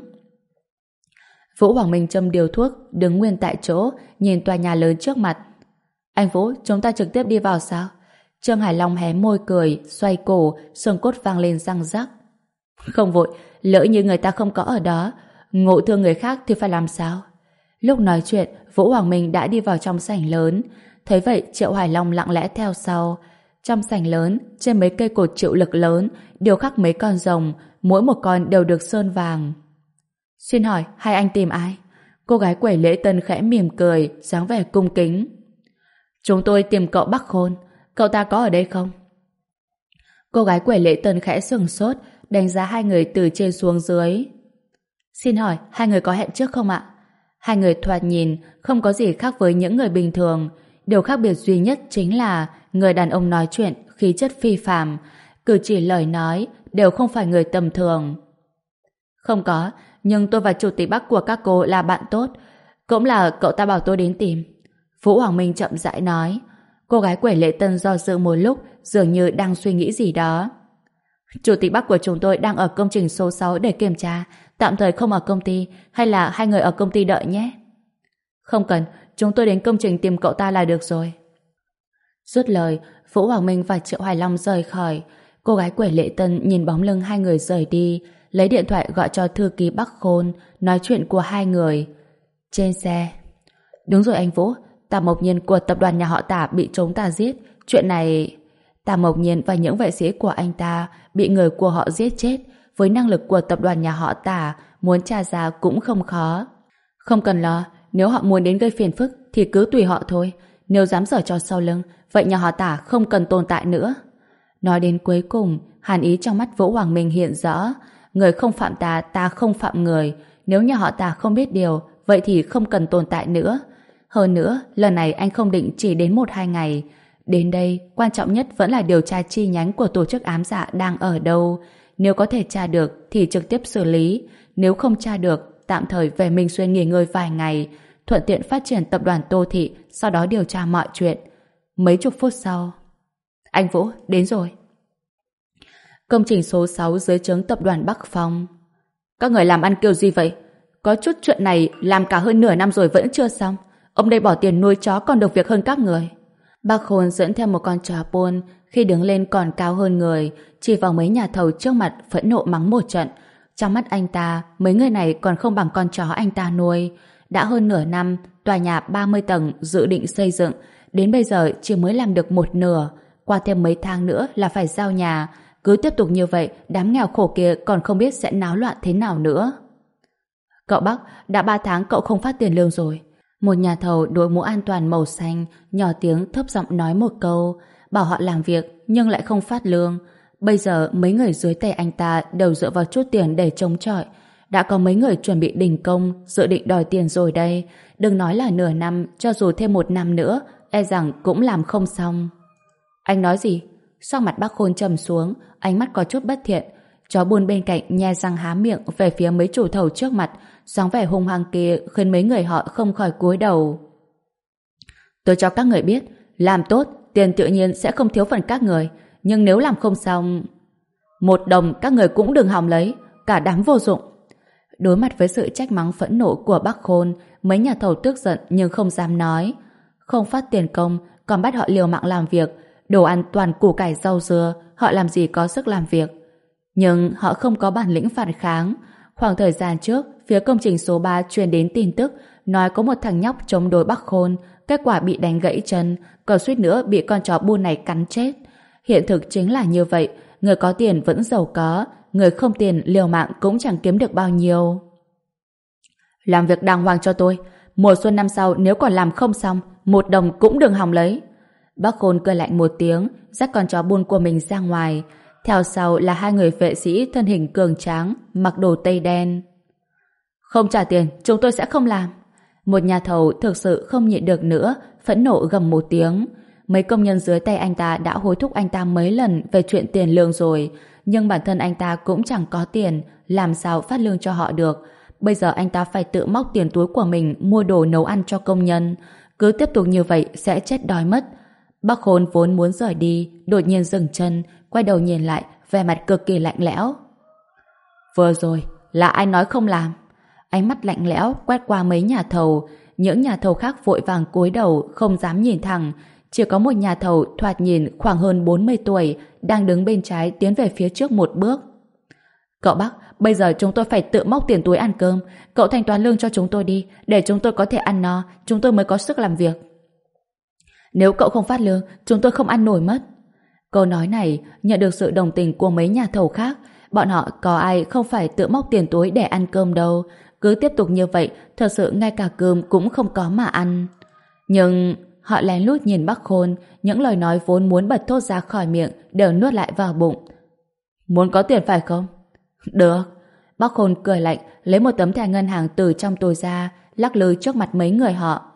Vũ Hoàng Minh châm điếu thuốc, đứng nguyên tại chỗ, nhìn tòa nhà lớn trước mặt. Anh Vũ, chúng ta trực tiếp đi vào sao? Trương Hải Long hé môi cười, xoay cổ, xương cốt vang lên răng rắc. Không vội, lỡ như người ta không có ở đó, ngộ thương người khác thì phải làm sao? Lúc nói chuyện, Vũ Hoàng Minh đã đi vào trong sảnh lớn. Thấy vậy, Triệu Hải Long lặng lẽ theo sau. Trong sảnh lớn, trên mấy cây cột chịu lực lớn, điêu khắc mấy con rồng, mỗi một con đều được sơn vàng. Xin hỏi, hai anh tìm ai? Cô gái quẩy lễ tân khẽ mỉm cười, dáng vẻ cung kính. Chúng tôi tìm cậu Bắc Khôn, cậu ta có ở đây không? Cô gái quẩy lễ tân khẽ sừng sốt, đánh giá hai người từ trên xuống dưới. Xin hỏi, hai người có hẹn trước không ạ? Hai người thoạt nhìn không có gì khác với những người bình thường. Điều khác biệt duy nhất chính là người đàn ông nói chuyện khí chất phi phàm, cử chỉ lời nói đều không phải người tầm thường. Không có, nhưng tôi và chủ tịch Bắc của các cô là bạn tốt, cũng là cậu ta bảo tôi đến tìm. Vũ Hoàng Minh chậm rãi nói. Cô gái quẩy lễ tân do dự một lúc, dường như đang suy nghĩ gì đó. Chủ tịch Bắc của chúng tôi đang ở công trình số sáu để kiểm tra, tạm thời không ở công ty, hay là hai người ở công ty đợi nhé? Không cần, chúng tôi đến công trình tìm cậu ta là được rồi. Dứt lời, Vũ Hoàng Minh và Triệu Hoài Long rời khỏi. Cô gái quẩy lễ tân nhìn bóng lưng hai người rời đi, lấy điện thoại gọi cho thư ký Bắc Khôn, nói chuyện của hai người. Trên xe. Đúng rồi anh Vũ, Tả Mộc Nhiên của tập đoàn nhà họ Tả bị chúng ta giết. Chuyện này... Tả Mộc Nhiên và những vệ sĩ của anh ta bị người của họ giết chết. Với năng lực của tập đoàn nhà họ Tả, muốn tra ra cũng không khó. Không cần lo, nếu họ muốn đến gây phiền phức thì cứ tùy họ thôi. Nếu dám giở trò sau lưng, vậy nhà họ Tả không cần tồn tại nữa. Nói đến cuối cùng, hàn ý trong mắt Vũ Hoàng Minh hiện rõ. Người không phạm ta, ta không phạm người. Nếu nhà họ Tả không biết điều, vậy thì không cần tồn tại nữa. Hơn nữa, lần này anh không định chỉ đến một hai ngày. Đến đây, quan trọng nhất vẫn là điều tra chi nhánh của tổ chức ám dạ đang ở đâu. Nếu có thể tra được thì trực tiếp xử lý. Nếu không tra được, tạm thời về Minh Xuyên nghỉ ngơi vài ngày, thuận tiện phát triển tập đoàn Tô Thị, sau đó điều tra mọi chuyện. Mấy chục phút sau, anh Vũ, đến rồi. Công trình số sáu dưới trướng tập đoàn Bắc Phong. Các người làm ăn kiểu gì vậy? Có chút chuyện này làm cả hơn nửa năm rồi vẫn chưa xong. Ông đây bỏ tiền nuôi chó còn được việc hơn các người. Bác Khôn dẫn theo một con chó buôn, khi đứng lên còn cao hơn người, chỉ vào mấy nhà thầu trước mặt phẫn nộ mắng một trận. Trong mắt anh ta, mấy người này còn không bằng con chó anh ta nuôi. Đã hơn nửa năm, tòa nhà ba mươi tầng dự định xây dựng, đến bây giờ chỉ mới làm được một nửa. Qua thêm mấy tháng nữa là phải giao nhà. Cứ tiếp tục như vậy, đám nghèo khổ kia còn không biết sẽ náo loạn thế nào nữa. Cậu Bắc, đã ba tháng cậu không phát tiền lương rồi. Một nhà thầu đội mũ an toàn màu xanh nhỏ tiếng thấp giọng nói một câu, bảo họ làm việc nhưng lại không phát lương. Bây giờ mấy người dưới tay anh ta đều dựa vào chút tiền để chống chọi. Đã có mấy người chuẩn bị đình công, dự định đòi tiền rồi đây. Đừng nói là nửa năm, cho dù thêm một năm nữa, e rằng cũng làm không xong. Anh nói gì? Sau mặt bác Khôn trầm xuống, ánh mắt có chút bất thiện. Chó buôn bên cạnh nhe răng há miệng về phía mấy chủ thầu trước mặt, dáng vẻ hung hăng kia khiến mấy người họ không khỏi cúi đầu. Tôi cho các người biết, làm tốt, tiền tự nhiên sẽ không thiếu phần các người, nhưng nếu làm không xong, một đồng các người cũng đừng hòng lấy, cả đám vô dụng. Đối mặt với sự trách mắng phẫn nộ của Bắc Khôn, mấy nhà thầu tức giận nhưng không dám nói. Không phát tiền công, còn bắt họ liều mạng làm việc, đồ ăn toàn củ cải rau dưa, họ làm gì có sức làm việc. Nhưng họ không có bản lĩnh phản kháng. Khoảng thời gian trước, phía công trình số ba truyền đến tin tức nói có một thằng nhóc chống đối Bắc Khôn, kết quả bị đánh gãy chân, còn suýt nữa bị con chó buôn này cắn chết. Hiện thực chính là như vậy, người có tiền vẫn giàu có, người không tiền liều mạng cũng chẳng kiếm được bao nhiêu. Làm việc đàng hoàng cho tôi, mùa xuân năm sau nếu còn làm không xong, một đồng cũng đừng hòng lấy. Bắc Khôn cười lạnh một tiếng, dắt con chó buôn của mình ra ngoài. Theo sau là hai người vệ sĩ thân hình cường tráng, mặc đồ tây đen. Không trả tiền, chúng tôi sẽ không làm. Một nhà thầu thực sự không nhịn được nữa, phẫn nộ gầm một tiếng. Mấy công nhân dưới tay anh ta đã hối thúc anh ta mấy lần về chuyện tiền lương rồi, nhưng bản thân anh ta cũng chẳng có tiền, làm sao phát lương cho họ được. Bây giờ anh ta phải tự móc tiền túi của mình mua đồ nấu ăn cho công nhân. Cứ tiếp tục như vậy sẽ chết đói mất. Bắc Khôn vốn muốn rời đi, đột nhiên dừng chân, quay đầu nhìn lại, vẻ mặt cực kỳ lạnh lẽo. Vừa rồi, là ai nói không làm? Ánh mắt lạnh lẽo quét qua mấy nhà thầu, những nhà thầu khác vội vàng cúi đầu, không dám nhìn thẳng. Chỉ có một nhà thầu thoạt nhìn khoảng hơn bốn mươi tuổi, đang đứng bên trái tiến về phía trước một bước. Cậu Bắc, bây giờ chúng tôi phải tự móc tiền túi ăn cơm. Cậu thanh toán lương cho chúng tôi đi, để chúng tôi có thể ăn no, chúng tôi mới có sức làm việc. Nếu cậu không phát lương, chúng tôi không ăn nổi mất. Câu nói này nhận được sự đồng tình của mấy nhà thầu khác. Bọn họ có ai không phải tự móc tiền túi để ăn cơm đâu. Cứ tiếp tục như vậy, thật sự ngay cả cơm cũng không có mà ăn. Nhưng họ lén lút nhìn Bắc Khôn, những lời nói vốn muốn bật thốt ra khỏi miệng đều nuốt lại vào bụng. Muốn có tiền phải không? Được. Bắc Khôn cười lạnh, lấy một tấm thẻ ngân hàng từ trong túi ra, lắc lư trước mặt mấy người họ.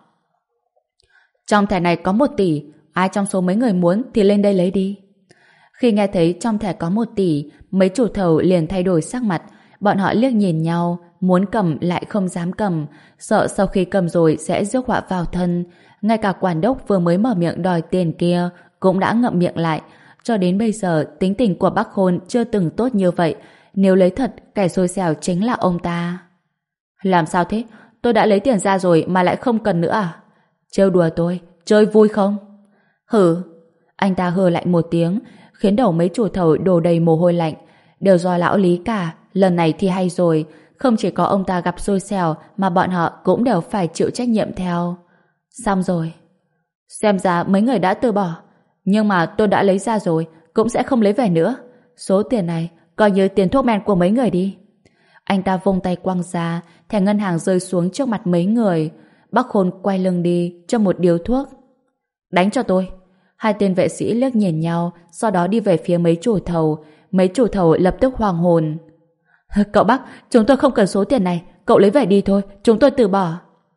Trong thẻ này có một tỷ, ai trong số mấy người muốn thì lên đây lấy đi. Khi nghe thấy trong thẻ có một tỷ, mấy chủ thầu liền thay đổi sắc mặt. Bọn họ liếc nhìn nhau, muốn cầm lại không dám cầm, sợ sau khi cầm rồi sẽ rước họa vào thân. Ngay cả quản đốc vừa mới mở miệng đòi tiền kia cũng đã ngậm miệng lại. Cho đến bây giờ, tính tình của Bắc Khôn chưa từng tốt như vậy. Nếu lấy thật, kẻ xui xẻo chính là ông ta. Làm sao thế? Tôi đã lấy tiền ra rồi mà lại không cần nữa à? Trêu đùa tôi, chơi vui không? Hử! Anh ta hừ lạnh một tiếng, khiến đầu mấy chủ thầu đổ đầy mồ hôi lạnh. Đều do lão Lý cả, lần này thì hay rồi. Không chỉ có ông ta gặp xui xẻo mà bọn họ cũng đều phải chịu trách nhiệm theo. Xong rồi. Xem ra mấy người đã từ bỏ. Nhưng mà tôi đã lấy ra rồi, cũng sẽ không lấy về nữa. Số tiền này coi như tiền thuốc men của mấy người đi. Anh ta vung tay quăng ra, thẻ ngân hàng rơi xuống trước mặt mấy người. Bắc Khôn quay lưng đi, cho một điếu thuốc. Đánh cho tôi. Hai tên vệ sĩ liếc nhìn nhau, sau đó đi về phía mấy chủ thầu. Mấy chủ thầu lập tức hoàng hồn. Cậu Bắc, chúng tôi không cần số tiền này, cậu lấy về đi thôi, chúng tôi từ bỏ.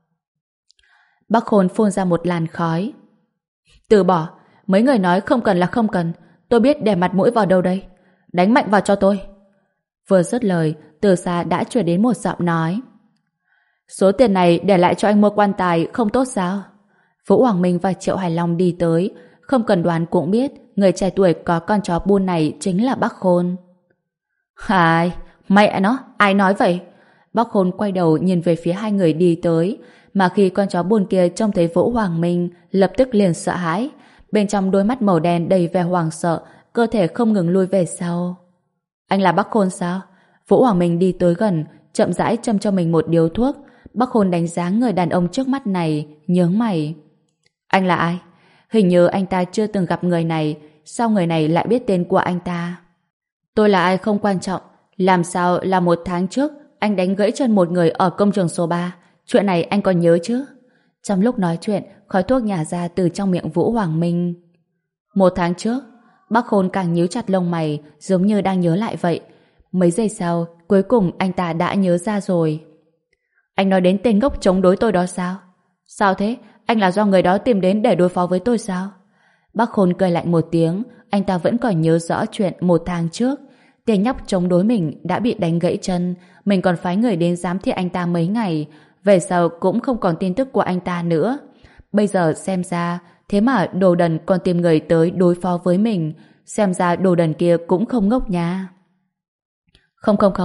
Bắc Khôn phun ra một làn khói. Từ bỏ? Mấy người nói không cần là không cần, tôi biết để mặt mũi vào đâu đây. Đánh mạnh vào cho tôi. Vừa dứt lời, từ xa đã truyền đến một giọng nói. Số tiền này để lại cho anh mua quan tài không tốt sao? Vũ Hoàng Minh và Triệu Hải Long đi tới, không cần đoán cũng biết người trẻ tuổi có con chó buôn này chính là Bắc Khôn. Hài, mẹ nó, ai nói vậy? Bắc Khôn quay đầu nhìn về phía hai người đi tới, mà khi con chó buôn kia trông thấy Vũ Hoàng Minh, lập tức liền sợ hãi. Bên trong đôi mắt màu đen đầy vẻ hoảng sợ, cơ thể không ngừng lui về sau. Anh là Bắc Khôn sao? Vũ Hoàng Minh đi tới gần, chậm rãi châm cho mình một điếu thuốc. Bắc Khôn đánh giá người đàn ông trước mắt này, nhướng mày. Anh là ai? Hình như anh ta chưa từng gặp người này, sao người này lại biết tên của anh ta? Tôi là ai không quan trọng, làm sao là một tháng trước anh đánh gãy chân một người ở công trường số ba? Chuyện này anh còn nhớ chứ? Trong lúc nói chuyện, khói thuốc nhả ra từ trong miệng Vũ Hoàng Minh. Một tháng trước, Bắc Khôn càng nhíu chặt lông mày, giống như đang nhớ lại vậy. Mấy giây sau, cuối cùng anh ta đã nhớ ra rồi. Anh nói đến tên ngốc chống đối tôi đó sao? Sao thế? Anh là do người đó tìm đến để đối phó với tôi sao? Bắc Khôn cười lạnh một tiếng, anh ta vẫn còn nhớ rõ chuyện một tháng trước. Tên nhóc chống đối mình đã bị đánh gãy chân, mình còn phái người đến giám thị anh ta mấy ngày, về sau cũng không còn tin tức của anh ta nữa. Bây giờ xem ra, thế mà đồ đần còn tìm người tới đối phó với mình, xem ra đồ đần kia cũng không ngốc nha. Không không không,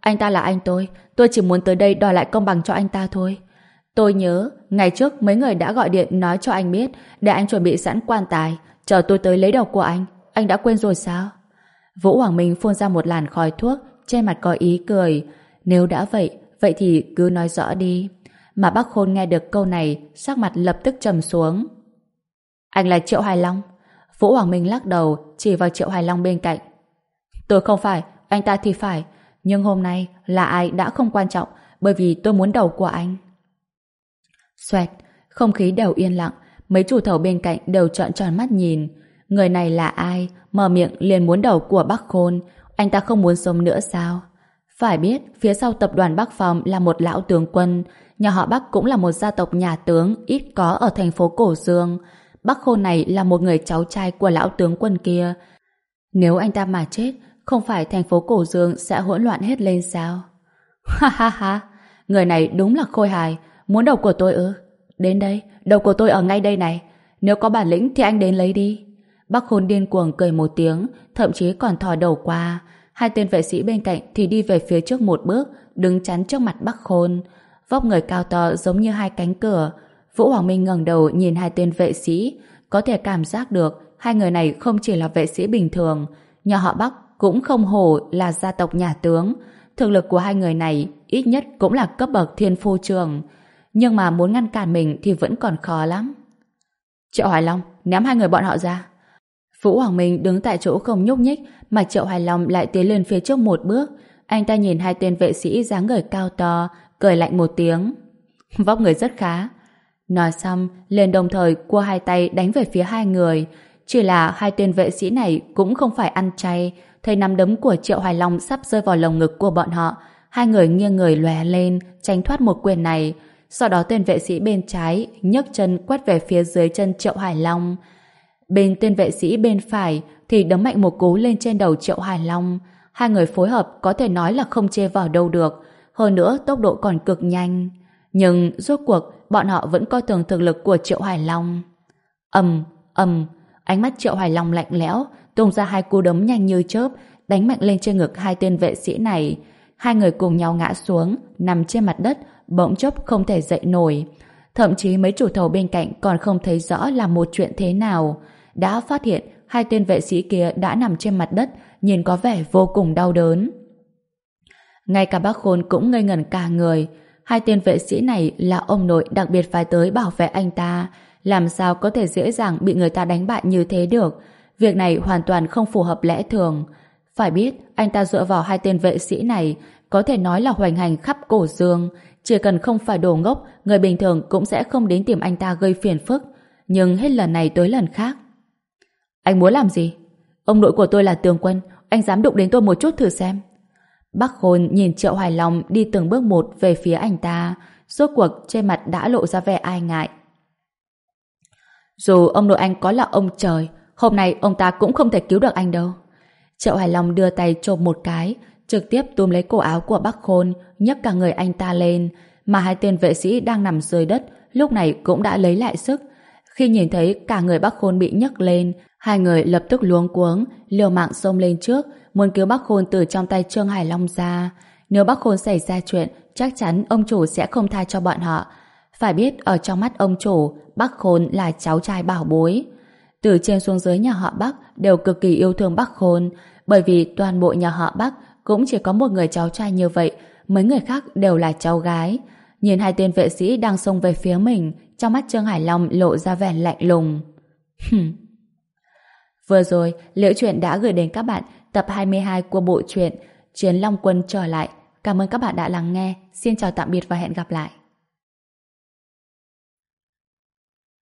Anh ta là anh tôi, tôi chỉ muốn tới đây đòi lại công bằng cho anh ta thôi. Tôi nhớ, ngày trước mấy người đã gọi điện nói cho anh biết để anh chuẩn bị sẵn quan tài, chờ tôi tới lấy đầu của anh. Anh đã quên rồi sao? Vũ Hoàng Minh phun ra một làn khói thuốc, trên mặt có ý cười. Nếu đã vậy, vậy thì cứ nói rõ đi. Mà bác Khôn nghe được câu này, sắc mặt lập tức trầm xuống. Anh là Triệu Hoài Long? Vũ Hoàng Minh lắc đầu, chỉ vào Triệu Hoài Long bên cạnh. Tôi không phải, anh ta thì phải. Nhưng hôm nay là ai đã không quan trọng, bởi vì tôi muốn đầu của anh. Xoẹt, không khí đều yên lặng, mấy chủ thầu bên cạnh đều trợn tròn mắt nhìn. Người này là ai? Mở miệng liền muốn đầu của Bắc Khôn. Anh ta không muốn sống nữa sao? Phải biết, phía sau tập đoàn Bắc Phong là một lão tướng quân, nhà họ Bắc cũng là một gia tộc nhà tướng ít có ở thành phố Cổ Dương. Bắc Khôn này là một người cháu trai của lão tướng quân kia. Nếu anh ta mà chết, không phải thành phố Cổ Dương sẽ hỗn loạn hết lên sao? Ha ha ha, người này đúng là khôi hài. Muốn đầu của tôi ư? Đến đây, đầu của tôi ở ngay đây này. Nếu có bản lĩnh thì anh đến lấy đi. Bắc Khôn điên cuồng cười một tiếng, thậm chí còn thò đầu qua. Hai tên vệ sĩ bên cạnh thì đi về phía trước một bước, đứng chắn trước mặt Bắc Khôn. Vóc người cao to giống như hai cánh cửa. Vũ Hoàng Minh ngẩng đầu nhìn hai tên vệ sĩ, có thể cảm giác được hai người này không chỉ là vệ sĩ bình thường, nhà họ Bắc cũng không hổ là gia tộc nhà tướng. Thực lực của hai người này ít nhất cũng là cấp bậc thiên phu trường, nhưng mà muốn ngăn cản mình thì vẫn còn khó lắm. Triệu Hoài Long, ném hai người bọn họ ra. Vũ Hoàng Minh đứng tại chỗ không nhúc nhích, mà Triệu Hoài Long lại tiến lên phía trước một bước. Anh ta nhìn hai tên vệ sĩ dáng người cao to, cười lạnh một tiếng. Vóc người rất khá. Nói xong, liền đồng thời cua hai tay đánh về phía hai người. Chỉ là hai tên vệ sĩ này cũng không phải ăn chay. Thấy nắm đấm của Triệu Hoài Long sắp rơi vào lồng ngực của bọn họ, hai người nghiêng người lóe lên, tránh thoát một quyền này. Sau đó tên vệ sĩ bên trái nhấc chân quét về phía dưới chân Triệu Hoài Long. Bên tên vệ sĩ bên phải thì đấm mạnh một cú lên trên đầu Triệu Hoài Long. Hai người phối hợp có thể nói là không chê vào đâu được. Hơn nữa tốc độ còn cực nhanh. Nhưng rốt cuộc bọn họ vẫn coi thường thực lực của Triệu Hoài Long. Ầm, ầm, ánh mắt Triệu Hoài Long lạnh lẽo, tung ra hai cú đấm nhanh như chớp, đánh mạnh lên trên ngực hai tên vệ sĩ này. Hai người cùng nhau ngã xuống, nằm trên mặt đất, bỗng chốc không thể dậy nổi. Thậm chí mấy chủ thầu bên cạnh còn không thấy rõ là một chuyện thế nào. Đã phát hiện hai tên vệ sĩ kia đã nằm trên mặt đất, nhìn có vẻ vô cùng đau đớn. Ngay cả bác Khôn cũng ngây ngẩn cả người. Hai tên vệ sĩ này là ông nội đặc biệt phái tới bảo vệ anh ta, làm sao có thể dễ dàng bị người ta đánh bại như thế được. Việc này hoàn toàn không phù hợp lẽ thường. Phải biết, anh ta dựa vào hai tên vệ sĩ này có thể nói là hoành hành khắp Cổ Dương. Chỉ cần không phải đồ ngốc, người bình thường cũng sẽ không đến tìm anh ta gây phiền phức. Nhưng hết lần này tới lần khác. Anh muốn làm gì? Ông nội của tôi là tướng quân, anh dám đụng đến tôi một chút thử xem. Bắc Khôn nhìn Triệu Hoài Long đi từng bước một về phía anh ta, rốt cuộc trên mặt đã lộ ra vẻ ai ngại. Dù ông nội anh có là ông trời, hôm nay ông ta cũng không thể cứu được anh đâu. Triệu Hoài Long đưa tay chộp một cái, trực tiếp túm lấy cổ áo của Bắc Khôn, nhấc cả người anh ta lên, mà hai tên vệ sĩ đang nằm dưới đất lúc này cũng đã lấy lại sức. Khi nhìn thấy cả người Bắc Khôn bị nhấc lên, hai người lập tức luống cuống, liều mạng xông lên trước, muốn cứu Bắc Khôn từ trong tay Trương Hải Long ra. Nếu Bắc Khôn xảy ra chuyện, chắc chắn ông chủ sẽ không tha cho bọn họ. Phải biết, ở trong mắt ông chủ, Bắc Khôn là cháu trai bảo bối. Từ trên xuống dưới nhà họ Bắc đều cực kỳ yêu thương Bắc Khôn, bởi vì toàn bộ nhà họ Bắc cũng chỉ có một người cháu trai như vậy, mấy người khác đều là cháu gái. Nhìn hai tên vệ sĩ đang xông về phía mình, trong mắt Trương Hải Long lộ ra vẻ lạnh lùng. Vừa rồi, Liễu Chuyện đã gửi đến các bạn tập hai mươi hai của bộ truyện Chiến Long Quân trở lại. Cảm ơn các bạn đã lắng nghe. Xin chào tạm biệt và hẹn gặp lại.